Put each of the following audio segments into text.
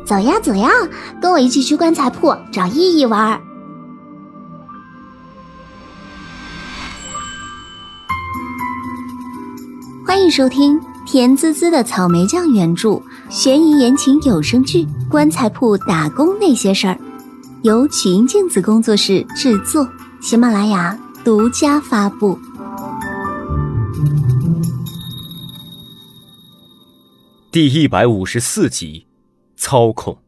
走呀走呀，跟我一起去棺材铺找意义玩。欢迎收听甜滋滋的草莓酱原著悬疑言情有声剧《棺材铺打工那些事儿》，由曲音镜子工作室制作，喜马拉雅独家发布。 第154集，操控。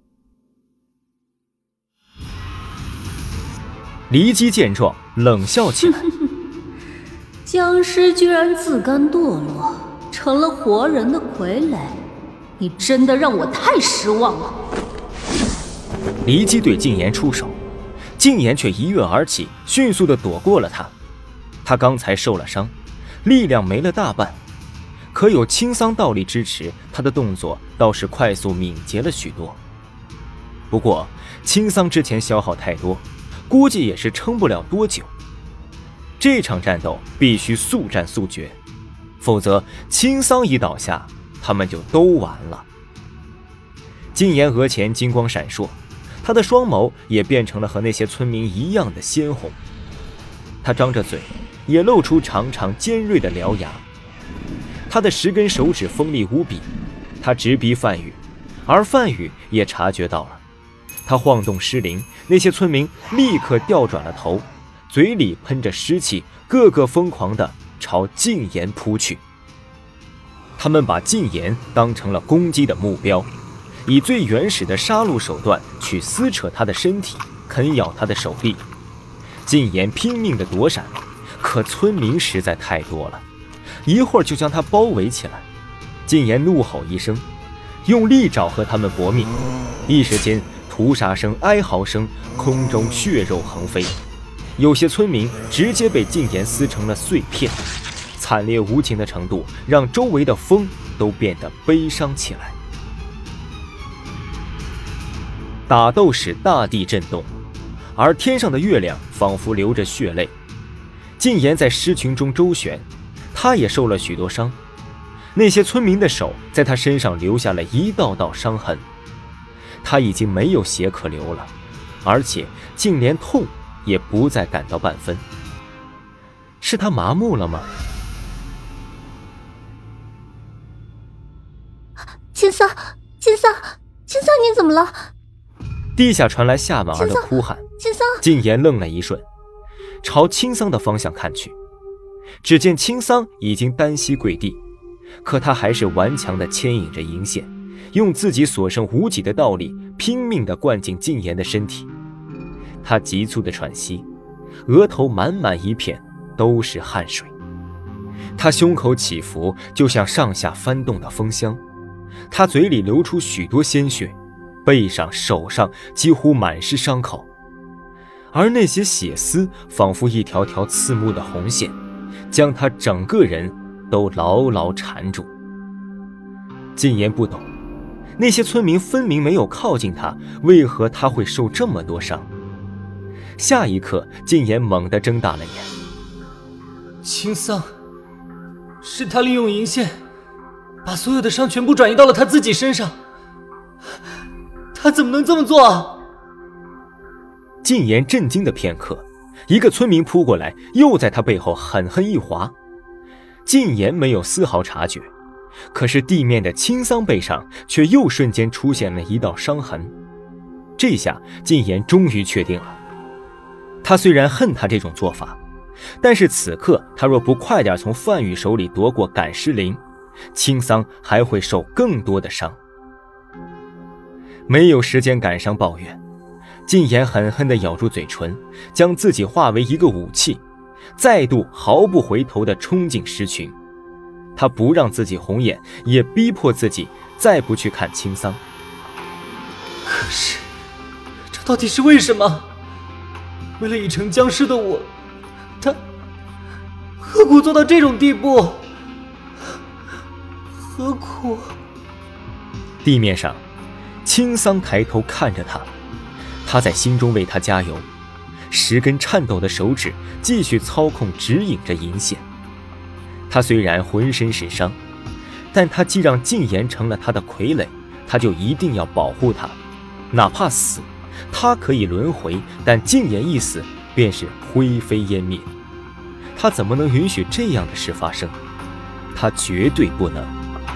黎姬见状冷笑起来僵尸居然自甘堕落，成了活人的傀儡，你真的让我太失望了。 黎姬对禁言出手，禁言却一跃而起，迅速地躲过了他。他刚才受了伤，力量没了大半，可有青桑倒立支持，他的动作倒是快速敏捷了许多。不过青桑之前消耗太多，估计也是撑不了多久。这场战斗必须速战速决，否则青桑一倒下，他们就都完了。禁言额前金光闪烁，他的双眸也变成了和那些村民一样的鲜红。他张着嘴，也露出长长尖锐的獠牙。他的10根手指锋利无比，他直逼范宇，而范宇也察觉到了。他晃动尸灵，那些村民立刻调转了头，嘴里喷着湿气，个个疯狂地朝禁言扑去。他们把禁言当成了攻击的目标，以最原始的杀戮手段去撕扯他的身体，啃咬他的手臂。禁言拼命地躲闪，可村民实在太多了，一会儿就将他包围起来。禁言怒吼一声，用利爪和他们搏命，一时间屠杀声、哀嚎声，空中血肉横飞。有些村民直接被禁言撕成了碎片，惨烈无情的程度让周围的风都变得悲伤起来。打斗使大地震动，而天上的月亮仿佛流着血泪。禁言在尸群中周旋，他也受了许多伤，那些村民的手在他身上留下了一道道伤痕。他已经没有血可流了，而且竟连痛也不再感到半分。是他麻木了吗？ 青桑，你怎么了？ 地下传来夏婉儿的哭喊。 青桑， 禁言愣了一瞬，朝青桑的方向看去，只见青桑已经单膝跪地，可他还是顽强地牵引着银线，用自己所剩无几的道力拼命地灌进禁言的身体。他急促地喘息，额头满满一片都是汗水，他胸口起伏，就像上下翻动的风箱。他嘴里流出许多鲜血，背上手上几乎满是伤口，而那些血丝仿佛一条条刺目的红线，将他整个人都牢牢缠住。禁言不懂，那些村民分明没有靠近他，为何他会受这么多伤？下一刻，禁言猛地睁大了眼。 青桑，是他利用银线把所有的伤全部转移到了他自己身上，他怎么能这么做啊？ 禁言震惊的片刻，一个村民扑过来，又在他背后狠狠一划。禁言没有丝毫察觉，可是地面的青桑背上却又瞬间出现了一道伤痕。这下禁言终于确定了，他虽然恨他这种做法，但是此刻他若不快点从范宇手里夺过赶尸灵，青桑还会受更多的伤。没有时间感伤抱怨，禁言狠狠地咬住嘴唇，将自己化为一个武器，再度毫不回头地冲进尸群。他不让自己红眼，也逼迫自己再不去看青桑。 可是这到底是为什么？为了已成僵尸的我，他何苦做到这种地步？何苦？ 地面上，青桑抬头看着他，他在心中为他加油，10根颤抖的手指继续操控指引着银线。他虽然浑身是伤，但他既让禁言成了他的傀儡，他就一定要保护他， 哪怕死，他可以轮回，但禁言一死便是灰飞烟灭。他怎么能允许这样的事发生？他绝对不能。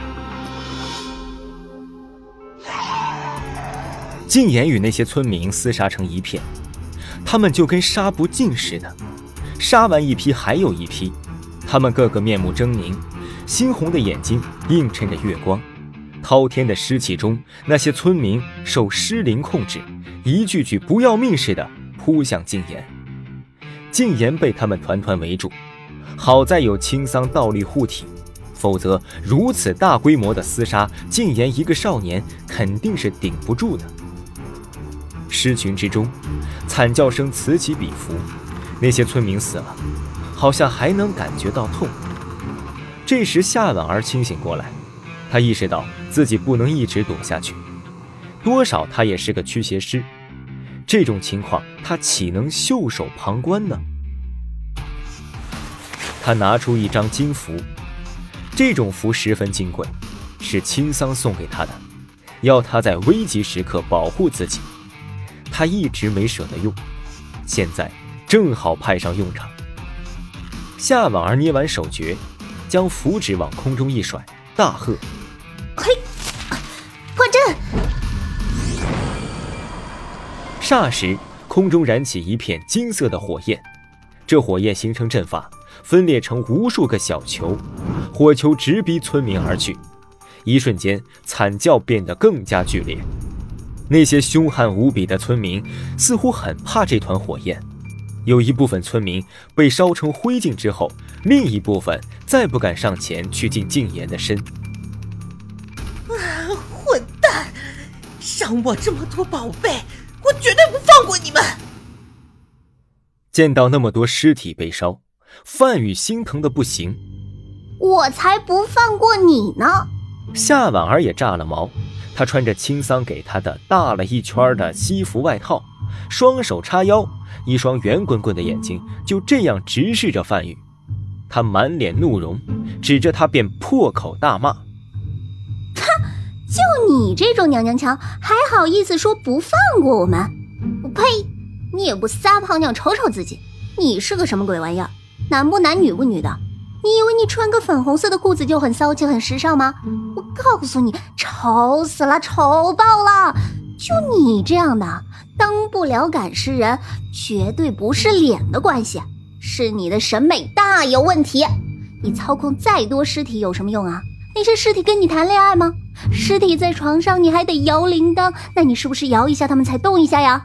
禁言与那些村民厮杀成一片，他们就跟杀不尽似的，杀完一批还有一批，他们个个面目狰狞，猩红的眼睛映衬着月光，滔天的尸气中，那些村民受尸灵控制，一句句不要命似的扑向禁言。禁言被他们团团围住，好在有青桑倒立护体，否则如此大规模的厮杀，禁言一个少年肯定是顶不住的。尸群之中，惨叫声此起彼伏，那些村民死了，好像还能感觉到痛。这时夏婉儿清醒过来，他意识到自己不能一直躲下去，多少他也是个驱邪师，这种情况他岂能袖手旁观呢？他拿出一张金符，这种符十分金贵，是青桑送给他的，要他在危急时刻保护自己。他一直没舍得用，现在正好派上用场。夏婉儿捏完手诀，将符纸往空中一甩，大喝： 嘿，破阵！ 霎时空中燃起一片金色的火焰，这火焰形成阵法，分裂成无数个小球，火球直逼村民而去。一瞬间，惨叫变得更加剧烈。那些凶悍无比的村民似乎很怕这团火焰，有一部分村民被烧成灰烬之后，另一部分再不敢上前去近禁言的身。 混蛋，伤我这么多宝贝，我绝对不放过你们！ 见到那么多尸体被烧，范宇心疼的不行。 我才不放过你呢！ 夏婉儿也炸了毛，她穿着青桑给她的大了一圈的西服外套，双手叉腰，一双圆滚滚的眼睛就这样直视着范宇。她满脸怒容，指着他便破口大骂： 就你这种娘娘腔，还好意思说不放过我们？我呸！你也不撒泡尿瞅瞅自己，你是个什么鬼玩意儿？男不男女不女的？你以为你穿个粉红色的裤子就很骚气很时尚吗？我告诉你，丑死了，丑爆了！就你这样的，当不了赶尸人，绝对不是脸的关系，是你的审美大有问题。你操控再多尸体有什么用啊？那些尸体跟你谈恋爱吗？尸体在床上你还得摇铃铛，那你是不是摇一下他们才动一下呀？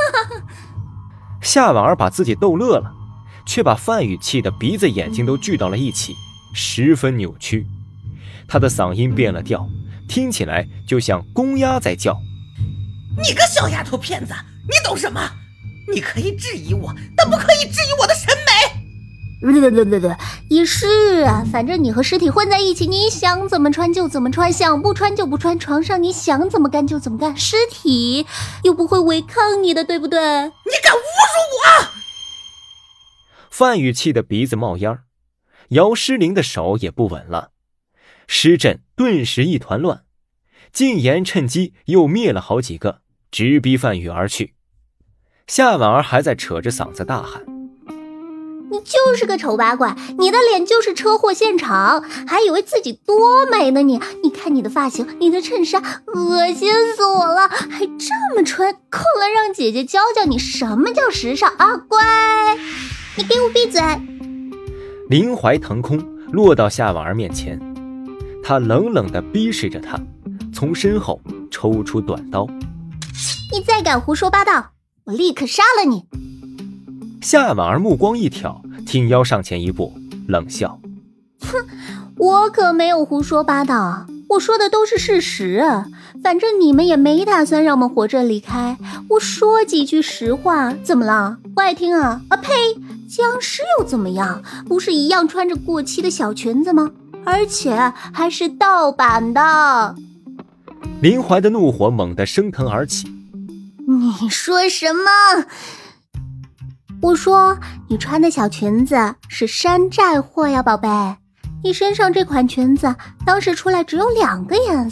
夏婉儿把自己逗乐了，却把范宇气得鼻子眼睛都聚到了一起，十分扭曲。他的嗓音变了调，听起来就像公鸭在叫。 你个小丫头片子，你懂什么？你可以质疑我，但不可以质疑我的审美。 也是啊，反正你和尸体混在一起，你想怎么穿就怎么穿，想不穿就不穿，床上你想怎么干就怎么干，尸体又不会违抗你的，对不对？ 你敢侮辱我！ 范宇气得鼻子冒烟，摇尸灵的手也不稳了，尸阵顿时一团乱。禁言趁机又灭了好几个，直逼范宇而去。夏婉儿还在扯着嗓子大喊： 你就是个丑八怪，你的脸就是车祸现场，还以为自己多美呢你看你的发型，你的衬衫，恶心死我了，还这么穿，够了，让姐姐教教你什么叫时尚啊！乖，你给我闭嘴！ 林怀腾空落到夏婉儿面前，他冷冷地逼视着她，从身后抽出短刀。 你再敢胡说八道，我立刻杀了你！ 夏婉儿目光一挑，挺腰上前一步，冷笑： 哼，我可没有胡说八道，我说的都是事实啊。反正你们也没打算让我们活着离开，我说几句实话，怎么了？不爱听啊？啊呸！僵尸又怎么样？不是一样穿着过期的小裙子吗？而且还是盗版的。 林怀的怒火猛地升腾而起。 你说什么？我说你穿的小裙子是山寨货呀，宝贝。你身上这款裙子当时出来只有2个颜色，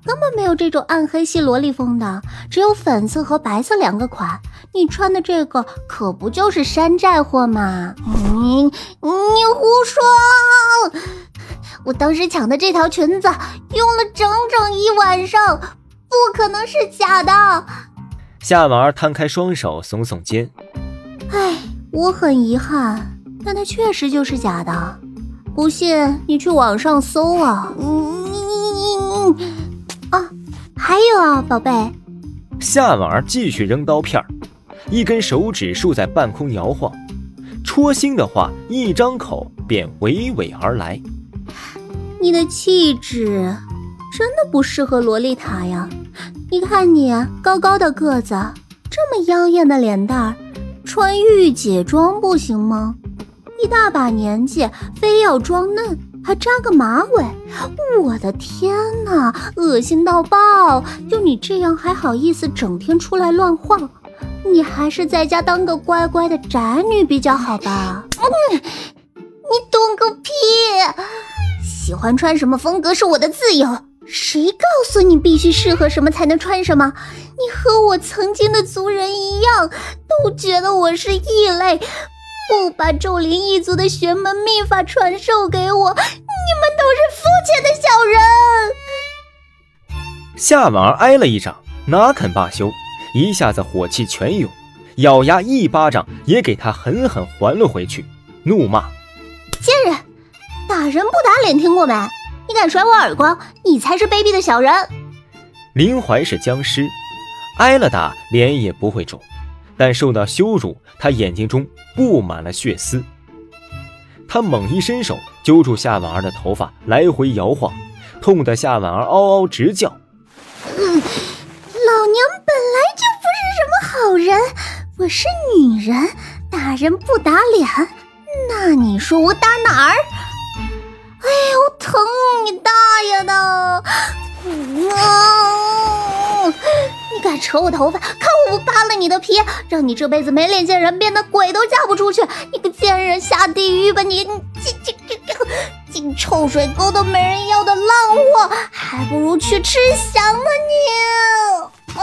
根本没有这种暗黑系萝莉风的，只有粉色和白色2个款。你穿的这个可不就是山寨货吗？你胡说！我当时抢的这条裙子用了整整1晚上，不可能是假的。 夏婉儿摊开双手，耸耸肩。 唉，我很遗憾，但它确实就是假的。不信你去网上搜啊。还有啊，宝贝。 夏婉儿继续扔刀片，一根手指竖在半空摇晃，戳心的话一张口便娓娓而来。 你的气质真的不适合洛丽塔呀！你看你高高的个子，这么妖艳的脸蛋儿，穿御姐装不行吗？一大把年纪非要装嫩，还扎个马尾，我的天哪，恶心到爆！就你这样还好意思整天出来乱晃？你还是在家当个乖乖的宅女比较好吧。你懂个屁！喜欢穿什么风格是我的自由，谁告诉你必须适合什么才能穿什么？你和我曾经的族人一样，都觉得我是异类，不把咒灵一族的玄门秘法传授给我，你们都是肤浅的小人。 夏婉儿挨了一掌，哪肯罢休，一下子火气全涌，咬牙一巴掌也给他狠狠还了回去，怒骂： 贱人，打人不打脸听过没？你敢甩我耳光，你才是卑鄙的小人。 林怀是僵尸，挨了打脸也不会肿，但受到羞辱，他眼睛中布满了血丝。他猛一伸手揪住夏婉儿的头发，来回摇晃，痛得夏婉儿嗷嗷直叫。 老娘本来就不是什么好人，我是女人，打人不打脸，那你说我打哪儿？哎呦，疼你大爷的！你敢扯我头发，看我不扒了你的皮，让你这辈子没脸见人，变得鬼都嫁不出去！你个贱人，下地狱吧你！进臭水沟都没人要的浪货，还不如去吃翔呢你！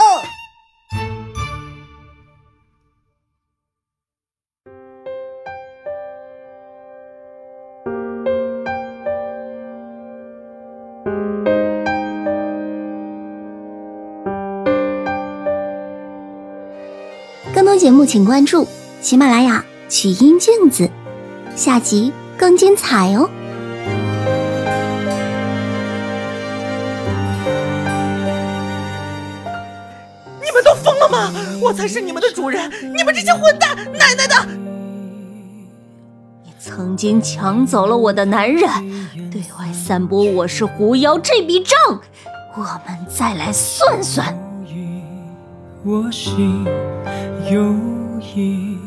更多节目请关注喜马拉雅曲音镜子，下集更精彩哦。 你们都疯了吗？我才是你们的主人，你们这些混蛋，奶奶的！ 你曾经抢走了我的男人，对外散播我是狐妖这笔账，我们再来算算。 我心有意